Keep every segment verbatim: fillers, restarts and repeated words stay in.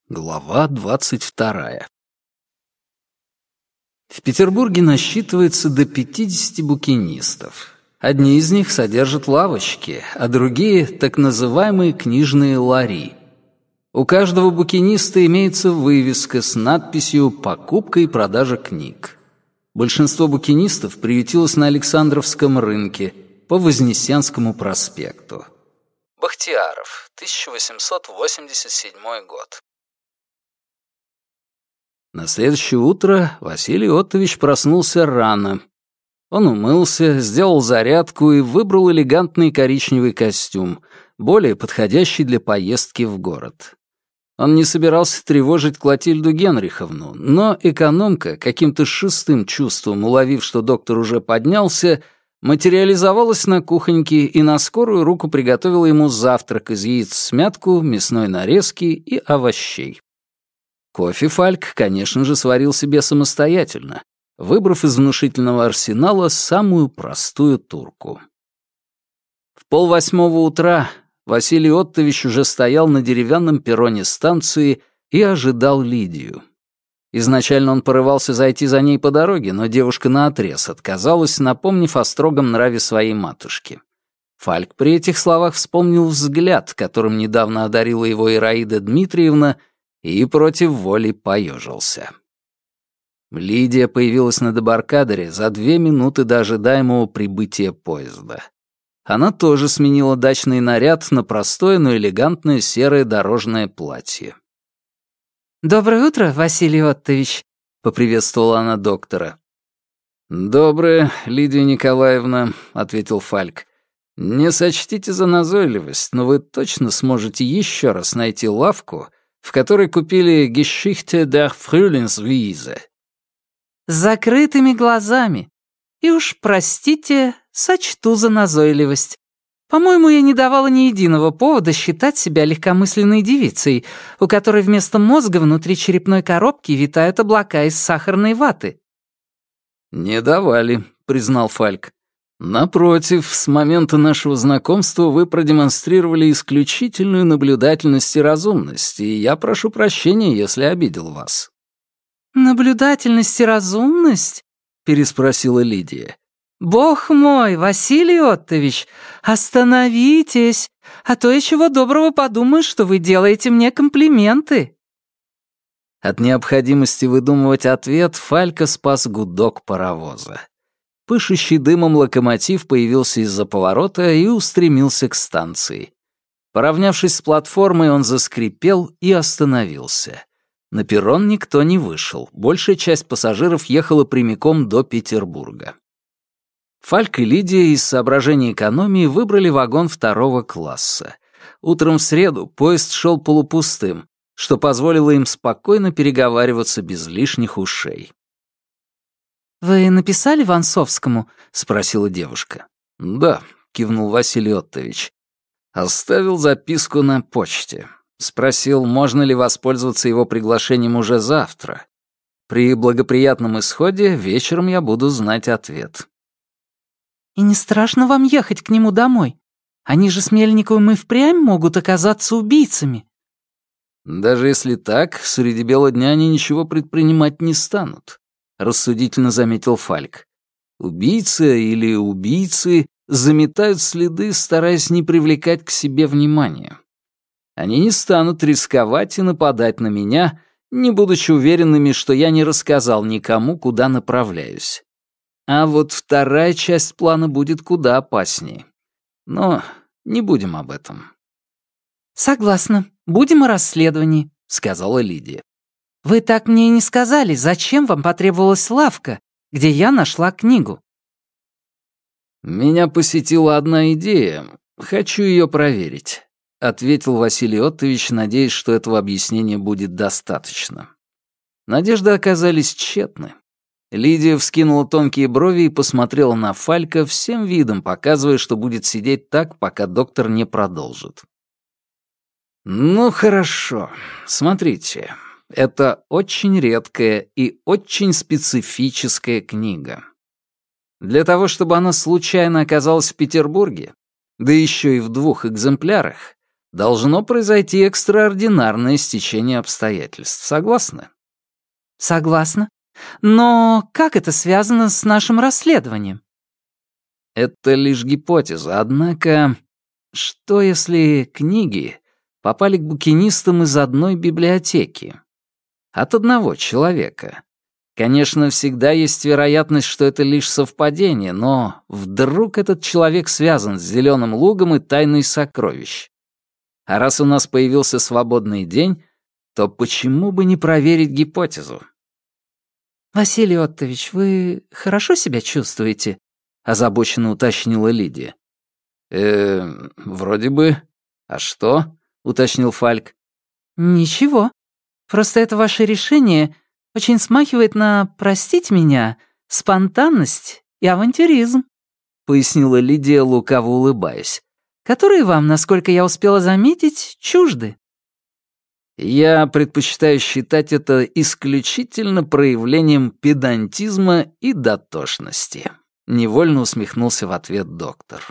Глава двадцать вторая. В Петербурге насчитывается до пятидесяти букинистов. Одни из них содержат лавочки, а другие — так называемые книжные лари. У каждого букиниста имеется вывеска с надписью «Покупка и продажа книг». Большинство букинистов приютилось на Александровском рынке по Вознесенскому проспекту. Бахтияров, тысяча восемьсот восемьдесят седьмой год. На следующее утро Василий Оттович проснулся рано. Он умылся, сделал зарядку и выбрал элегантный коричневый костюм, более подходящий для поездки в город. Он не собирался тревожить Клотильду Генриховну, но экономка, каким-то шестым чувством уловив, что доктор уже поднялся, материализовалась на кухоньке и на скорую руку приготовила ему завтрак из яиц всмятку, мясной нарезки и овощей. Кофе Фальк, конечно же, сварил себе самостоятельно, выбрав из внушительного арсенала самую простую турку. В полвосьмого утра Василий Оттович уже стоял на деревянном перроне станции и ожидал Лидию. Изначально он порывался зайти за ней по дороге, но девушка наотрез отказалась, напомнив о строгом нраве своей матушки. Фальк при этих словах вспомнил взгляд, которым недавно одарила его Ираида Дмитриевна, и против воли поежился. Лидия появилась на дебаркадере за две минуты до ожидаемого прибытия поезда. Она тоже сменила дачный наряд на простое, но элегантное серое дорожное платье. «Доброе утро, Василий Оттович», — поприветствовала она доктора. «Доброе, Лидия Николаевна», — ответил Фальк. «Не сочтите за назойливость, но вы точно сможете еще раз найти лавку, в которой купили «Geschichte der Frühlingswiese». «С закрытыми глазами. И уж, простите, сочту за назойливость. По-моему, я не давала ни единого повода считать себя легкомысленной девицей, у которой вместо мозга внутри черепной коробки витают облака из сахарной ваты». «Не давали», — признал Фальк. «Напротив, с момента нашего знакомства вы продемонстрировали исключительную наблюдательность и разумность, и я прошу прощения, если обидел вас». «Наблюдательность и разумность?» — переспросила Лидия. «Бог мой, Василий Оттович, остановитесь, а то я чего доброго подумаю, что вы делаете мне комплименты». От необходимости выдумывать ответ Фалька спас гудок паровоза. Пышущий дымом локомотив появился из-за поворота и устремился к станции. Поравнявшись с платформой, он заскрипел и остановился. На перрон никто не вышел, большая часть пассажиров ехала прямиком до Петербурга. Фальк и Лидия из соображений экономии выбрали вагон второго класса. Утром в среду поезд шел полупустым, что позволило им спокойно переговариваться без лишних ушей. «Вы написали Ванцовскому?» — спросила девушка. «Да», — кивнул Василий Оттович. «Оставил записку на почте. Спросил, можно ли воспользоваться его приглашением уже завтра. При благоприятном исходе вечером я буду знать ответ». «И не страшно вам ехать к нему домой? Они же с Мельниковым и впрямь могут оказаться убийцами». «Даже если так, среди бела дня они ничего предпринимать не станут», — рассудительно заметил Фальк. «Убийца или убийцы заметают следы, стараясь не привлекать к себе внимания. Они не станут рисковать и нападать на меня, не будучи уверенными, что я не рассказал никому, куда направляюсь. А вот вторая часть плана будет куда опаснее. Но не будем об этом». «Согласна. Будем о расследовании», — сказала Лидия. «Вы так мне и не сказали, зачем вам потребовалась лавка, где я нашла книгу?» «Меня посетила одна идея. Хочу ее проверить», — ответил Василий Оттович, надеясь, что этого объяснения будет достаточно. Надежды оказались тщетны. Лидия вскинула тонкие брови и посмотрела на Фалька всем видом, показывая, что будет сидеть так, пока доктор не продолжит. «Ну, хорошо. Смотрите. Это очень редкая и очень специфическая книга. Для того, чтобы она случайно оказалась в Петербурге, да еще и в двух экземплярах, Должно произойти экстраординарное стечение обстоятельств. Согласны? Согласна. Но как это связано с нашим расследованием? Это лишь гипотеза, однако... Что если книги попали к букинистам из одной библиотеки? От одного человека. Конечно, всегда есть вероятность, что это лишь совпадение, но вдруг этот человек связан с Зеленым лугом и тайной сокровищ. А раз у нас появился свободный день, то почему бы не проверить гипотезу? «Василий Оттович, вы хорошо себя чувствуете?» — озабоченно уточнила Лидия. «Э, вроде бы. А что?» — уточнил Фальк. «Ничего. Просто это ваше решение очень смахивает на, простите меня, спонтанность и авантюризм», — пояснила Лидия, лукаво улыбаясь, «которые вам, насколько я успела заметить, чужды». «Я предпочитаю считать это исключительно проявлением педантизма и дотошности», — невольно усмехнулся в ответ доктор.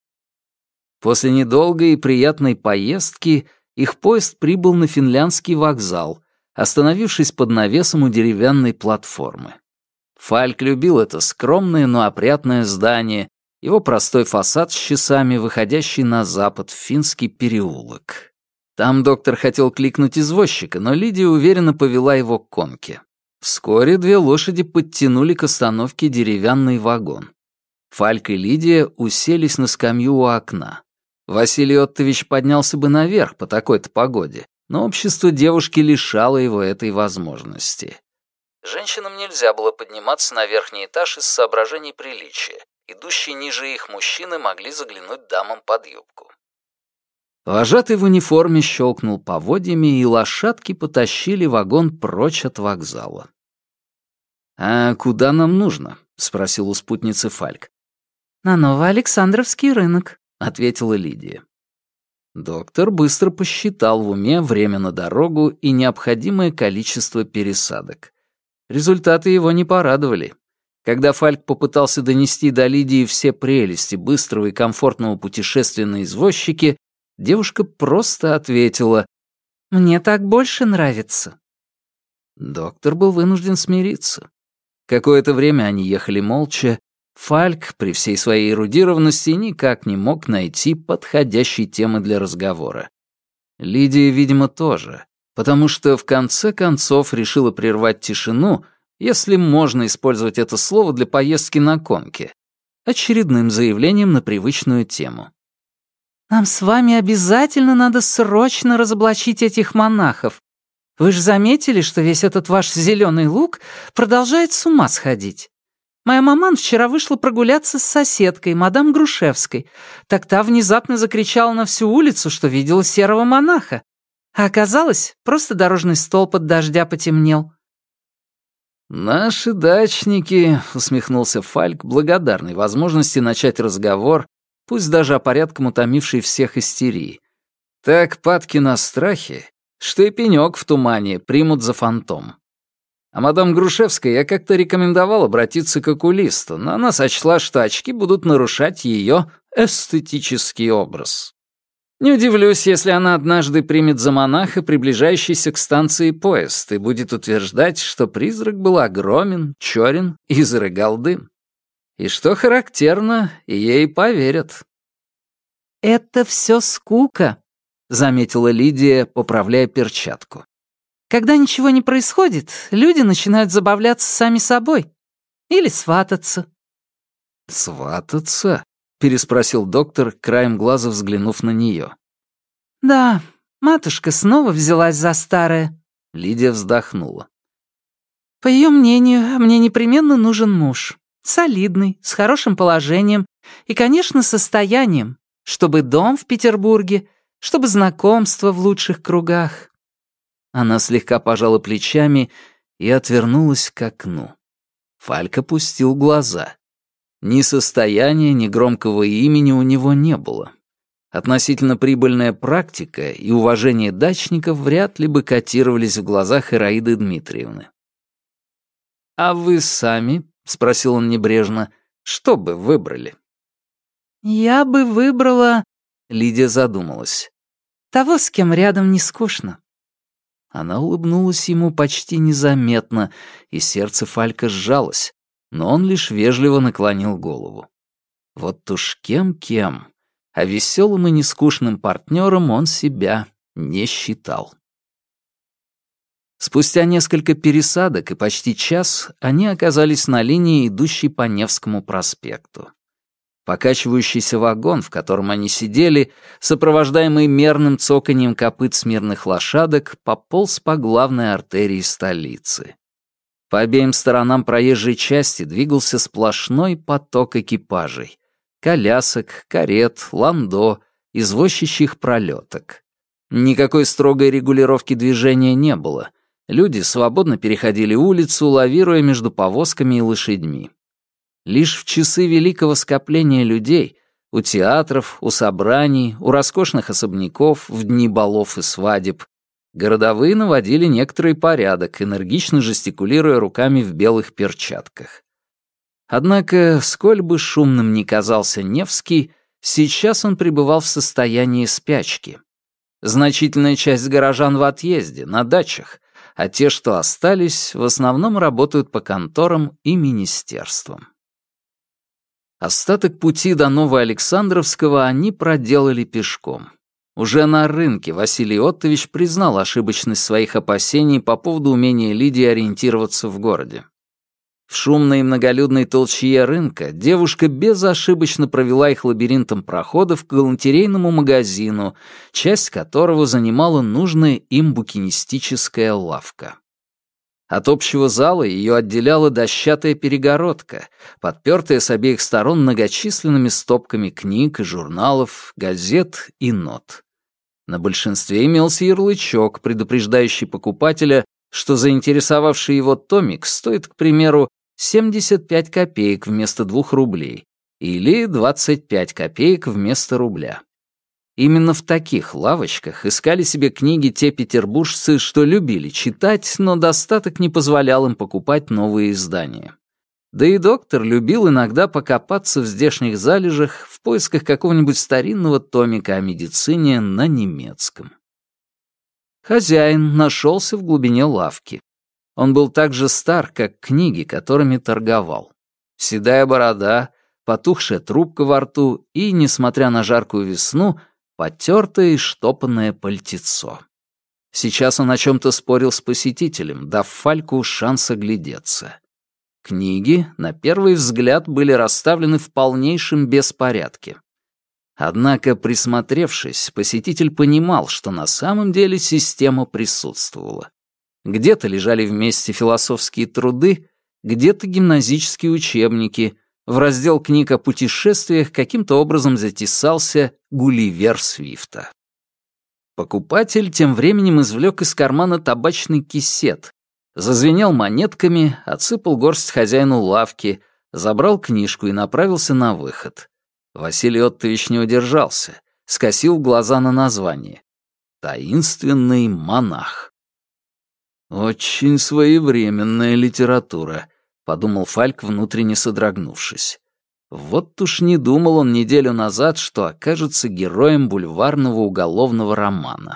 После недолгой и приятной поездки их поезд прибыл на финляндский вокзал, остановившись под навесом у деревянной платформы. Фальк любил это скромное, но опрятное здание, его простой фасад с часами, выходящий на запад в Финский переулок. Там доктор хотел кликнуть извозчика, но Лидия уверенно повела его к конке. Вскоре две лошади подтянули к остановке деревянный вагон. Фальк и Лидия уселись на скамью у окна. Василий Оттович поднялся бы наверх по такой-то погоде, но общество девушки лишало его этой возможности. Женщинам нельзя было подниматься на верхний этаж из соображений приличия. Идущие ниже их мужчины могли заглянуть дамам под юбку. Вожатый в униформе щелкнул поводьями, и лошадки потащили вагон прочь от вокзала. «А куда нам нужно?» — спросил у спутницы Фальк. «На Новоалександровский рынок», — ответила Лидия. Доктор быстро посчитал в уме время на дорогу и необходимое количество пересадок. Результаты его не порадовали. Когда Фальк попытался донести до Лидии все прелести быстрого и комфортного путешествия на извозчике, девушка просто ответила: «Мне так больше нравится». Доктор был вынужден смириться. Какое-то время они ехали молча. Фальк, при всей своей эрудированности, никак не мог найти подходящей темы для разговора. Лидия, видимо, тоже, потому что в конце концов решила прервать тишину, если можно использовать это слово для поездки на конке, очередным заявлением на привычную тему. «Нам с вами обязательно надо срочно разоблачить этих монахов. Вы же заметили, что весь этот ваш зеленый луг продолжает с ума сходить? Моя маман вчера вышла прогуляться с соседкой, мадам Грушевской. Так та внезапно закричала на всю улицу, что видела серого монаха. А оказалось, просто дорожный столб от дождя потемнел». «Наши дачники», — усмехнулся Фальк, благодарный возможности начать разговор, пусть даже о порядком утомившей всех истерии. «Так падки на страхе, что и пенёк в тумане примут за фантом. А мадам Грушевской я как-то рекомендовал обратиться к окулисту, но она сочла, что очки будут нарушать её эстетический образ. Не удивлюсь, если она однажды примет за монаха приближающийся к станции поезд и будет утверждать, что призрак был огромен, чёрен и изрыгал дым. И что характерно, ей поверят». «Это всё скука», — заметила Лидия, поправляя перчатку. «Когда ничего не происходит, люди начинают забавляться сами собой. Или свататься». «Свататься?» — переспросил доктор, краем глаза взглянув на неё. «Да, матушка снова взялась за старое», — Лидия вздохнула. «По её мнению, мне непременно нужен муж. Солидный, с хорошим положением и, конечно, состоянием, чтобы дом в Петербурге, чтобы знакомство в лучших кругах». Она слегка пожала плечами и отвернулась к окну. Фальк опустил глаза. Ни состояния, ни громкого имени у него не было. Относительно прибыльная практика и уважение дачников вряд ли бы котировались в глазах Ираиды Дмитриевны. «А вы сами?» — спросил он небрежно. «Что бы выбрали?» «Я бы выбрала...» Лидия задумалась. Того, с кем рядом не скучно». Она улыбнулась ему почти незаметно, и сердце Фалька сжалось, но он лишь вежливо наклонил голову. Вот уж кем-кем, а веселым и нескучным партнером он себя не считал. Спустя несколько пересадок и почти час они оказались на линии, идущей по Невскому проспекту. Покачивающийся вагон, в котором они сидели, сопровождаемый мерным цоканьем копыт смирных лошадок, пополз по главной артерии столицы. По обеим сторонам проезжей части двигался сплошной поток экипажей. Колясок, карет, ландо, извозчичьих пролеток. Никакой строгой регулировки движения не было. Люди свободно переходили улицу, лавируя между повозками и лошадьми. Лишь в часы великого скопления людей, у театров, у собраний, у роскошных особняков, в дни балов и свадеб, городовые наводили некоторый порядок, энергично жестикулируя руками в белых перчатках. Однако, сколь бы шумным ни казался Невский, сейчас он пребывал в состоянии спячки. Значительная часть горожан в отъезде, на дачах, а те, что остались, в основном работают по конторам и министерствам. Остаток пути до Новоалександровского они проделали пешком. Уже на рынке Василий Оттович признал ошибочность своих опасений по поводу умения Лидии ориентироваться в городе. В шумной и многолюдной толчье рынка девушка безошибочно провела их лабиринтом проходов к галантерейному магазину, часть которого занимала нужная им букинистическая лавка. От общего зала ее отделяла дощатая перегородка, подпертая с обеих сторон многочисленными стопками книг и журналов, газет и нот. На большинстве имелся ярлычок, предупреждающий покупателя, что заинтересовавший его томик стоит, к примеру, семьдесят пять копеек вместо двух рублей или двадцать пять копеек вместо рубля. Именно в таких лавочках искали себе книги те петербуржцы, что любили читать, но достаток не позволял им покупать новые издания. Да и доктор любил иногда покопаться в здешних залежах в поисках какого-нибудь старинного томика о медицине на немецком. Хозяин нашелся в глубине лавки. Он был так же стар, как книги, которыми торговал. Седая борода, потухшая трубка во рту и, несмотря на жаркую весну, потертое и штопанное пальтецо. Сейчас он о чем-то спорил с посетителем, дав Фальку шанс оглядеться. Книги, на первый взгляд, были расставлены в полнейшем беспорядке. Однако, присмотревшись, посетитель понимал, что на самом деле система присутствовала. Где-то лежали вместе философские труды, где-то гимназические учебники. В раздел книг о путешествиях каким-то образом затесался «Гулливер Свифта». Покупатель тем временем извлек из кармана табачный кисет, зазвенел монетками, отсыпал горсть хозяину лавки, забрал книжку и направился на выход. Василий Оттович не удержался, скосил глаза на название. «Таинственный монах». «Очень своевременная литература», — подумал Фальк, внутренне содрогнувшись. Вот уж не думал он неделю назад, что окажется героем бульварного уголовного романа.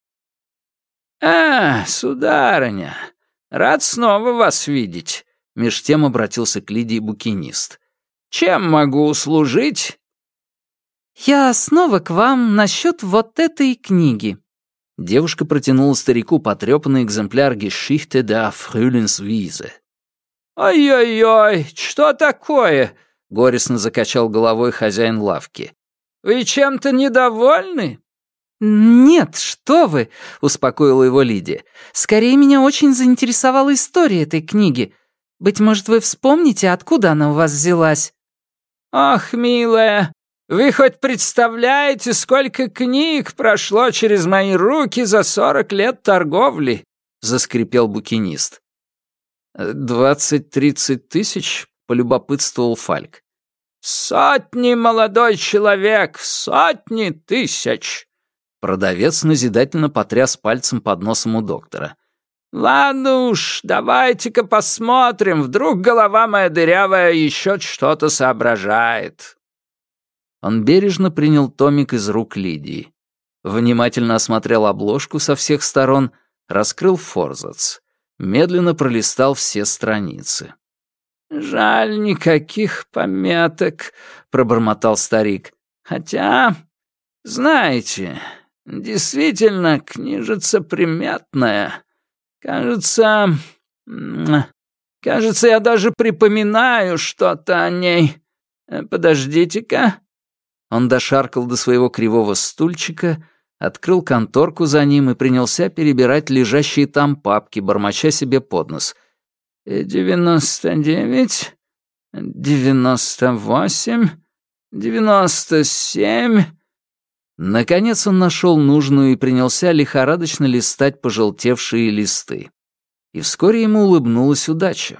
«А, сударыня, рад снова вас видеть», — меж тем обратился к Лидии букинист. «Чем могу услужить?» «Я снова к вам насчет вот этой книги». Девушка протянула старику потрепанный экземпляр «Geschichte der Frühlingswiese». «Ой-ой-ой, что такое?» — горестно закачал головой хозяин лавки. «Вы чем-то недовольны?» «Нет, что вы!» — успокоила его Лидия. «Скорее, меня очень заинтересовала история этой книги. Быть может, вы вспомните, откуда она у вас взялась?» «Ах, милая, вы хоть представляете, сколько книг прошло через мои руки за сорок лет торговли?» — заскрипел букинист. «Двадцать-тридцать тысяч?» — полюбопытствовал Фальк. «Сотни, молодой человек, сотни тысяч!» Продавец назидательно потряс пальцем под носом у доктора. «Ладно уж, давайте-ка посмотрим, вдруг голова моя дырявая еще что-то соображает». Он бережно принял томик из рук Лидии. внимательно осмотрел обложку со всех сторон, раскрыл форзац, медленно пролистал все страницы. «Жаль, никаких пометок», — пробормотал старик. «Хотя, знаете, действительно, книжица приметная. Кажется... Кажется, я даже припоминаю что-то о ней. Подождите-ка». Он дошаркал до своего кривого стульчика, открыл конторку за ним и принялся перебирать лежащие там папки, бормоча себе под нос. «Девяносто девять, девяносто восемь, девяносто семь...» Наконец он нашел нужную и принялся лихорадочно листать пожелтевшие листы. И вскоре ему улыбнулась удача.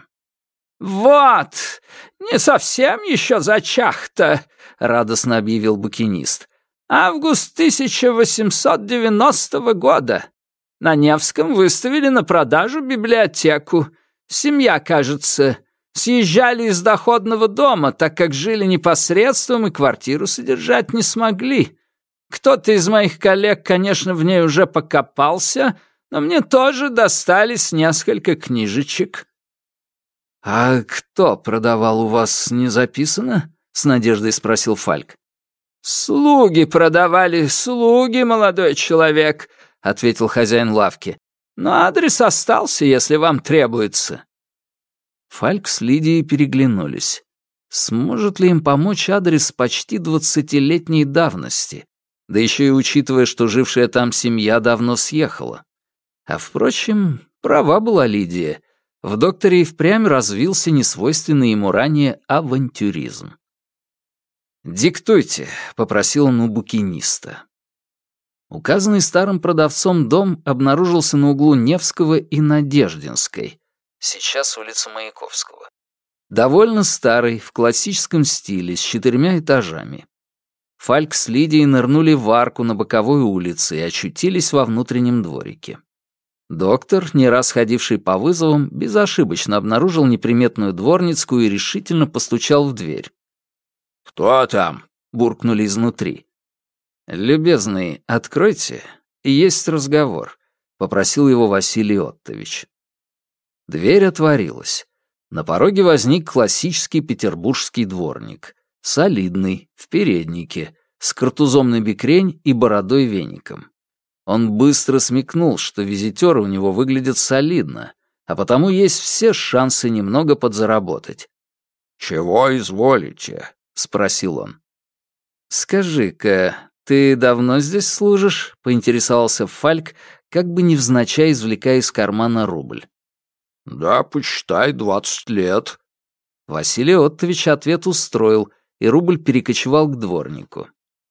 «Вот! Не совсем еще зачах-то!» — радостно объявил букинист. «Август тысяча восемьсот девяностого года. На Невском выставили на продажу библиотеку. Семья, кажется, съезжали из доходного дома, так как жили непосредством и квартиру содержать не смогли. Кто-то из моих коллег, конечно, в ней уже покопался, но мне тоже достались несколько книжечек». «А кто продавал у вас, не записано?» — с надеждой спросил Фальк. «Слуги продавали, слуги, молодой человек», — ответил хозяин лавки. «Но адрес остался, если вам требуется». Фальк с Лидией переглянулись. Сможет ли им помочь адрес почти двадцатилетней давности? Да еще и учитывая, что жившая там семья давно съехала. А впрочем, права была Лидия. В докторе и впрямь развился несвойственный ему ранее авантюризм. «Диктуйте», — попросил он у букиниста. Указанный старым продавцом дом обнаружился на углу Невского и Надеждинской. Сейчас улица Маяковского. Довольно старый, в классическом стиле, с четырьмя этажами. Фальк с Лидией нырнули в арку на боковой улице и очутились во внутреннем дворике. Доктор, не раз ходивший по вызовам, безошибочно обнаружил неприметную дворницкую и решительно постучал в дверь. «Кто там?» — буркнули изнутри. «Любезный, откройте, есть разговор», — попросил его Василий Оттович. Дверь отворилась. На пороге возник классический петербургский дворник. Солидный, в переднике, с картузом на бекрень и бородой веником. Он быстро смекнул, что визитеры у него выглядят солидно, а потому есть все шансы немного подзаработать. «Чего изволите?» — спросил он. «Скажи-ка, ты давно здесь служишь?» — поинтересовался Фальк, как бы невзначай извлекая из кармана рубль. «Да, почитай, двадцать лет». Василий Оттович ответ устроил, и рубль перекочевал к дворнику.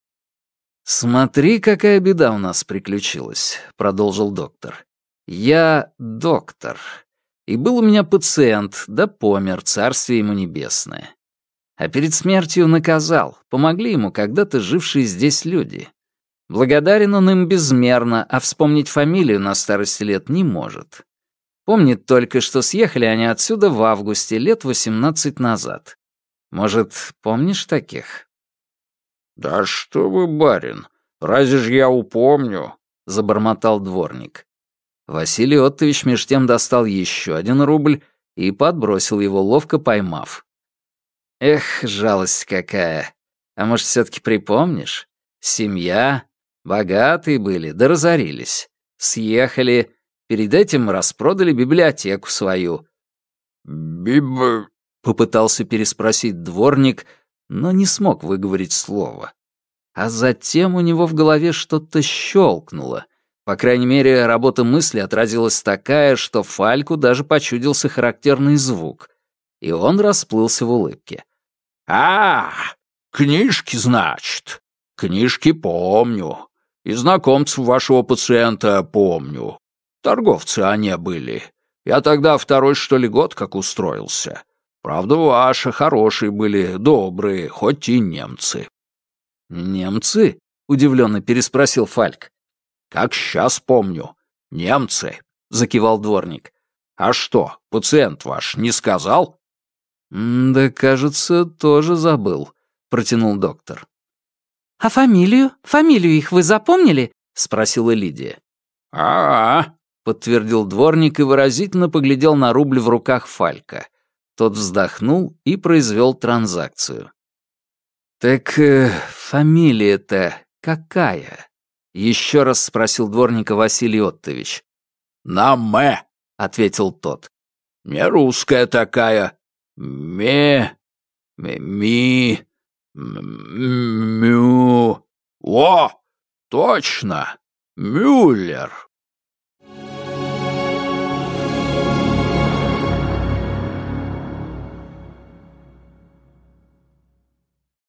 «Смотри, какая беда у нас приключилась», — продолжил доктор. «Я доктор, и был у меня пациент, да помер, царствие ему небесное. А перед смертью наказал, помогли ему когда-то жившие здесь люди. Благодарен он им безмерно, а вспомнить фамилию на старости лет не может. Помнит только, что съехали они отсюда в августе, лет восемнадцать назад. Может, помнишь таких?» «Да что вы, барин, разве ж я упомню?» — забормотал дворник. Василий Оттович меж тем достал еще один рубль и подбросил его, ловко поймав. «Эх, жалость какая! А может, все-таки припомнишь? Семья, богатые были, да разорились. Съехали, перед этим распродали библиотеку свою». «Биб...» — попытался переспросить дворник, но не смог выговорить слово. А затем у него в голове что-то щелкнуло. По крайней мере, работа мысли отразилась такая, что Фальку даже почудился характерный звук, и он расплылся в улыбке. «А, книжки, значит? Книжки помню. И знакомцев вашего пациента помню. Торговцы они были. Я тогда второй, что ли, год как устроился. Правда, ваши хорошие были, добрые, хоть и немцы». «Немцы?» — удивленно переспросил Фальк. «Как сейчас помню. Немцы», — закивал дворник. «А что, пациент ваш не сказал?» «Да, кажется, тоже забыл», — протянул доктор. «А фамилию? Фамилию их вы запомнили?» — спросила Лидия. «А-а», — подтвердил дворник и выразительно поглядел на рубль в руках Фалька. Тот вздохнул и произвел транзакцию. «Так э, фамилия-то какая?» — еще раз спросил дворника Василий Оттович. «На «мэ», — ответил тот. «Не русская такая. Ме... ми... мю... О, точно! Мюллер!»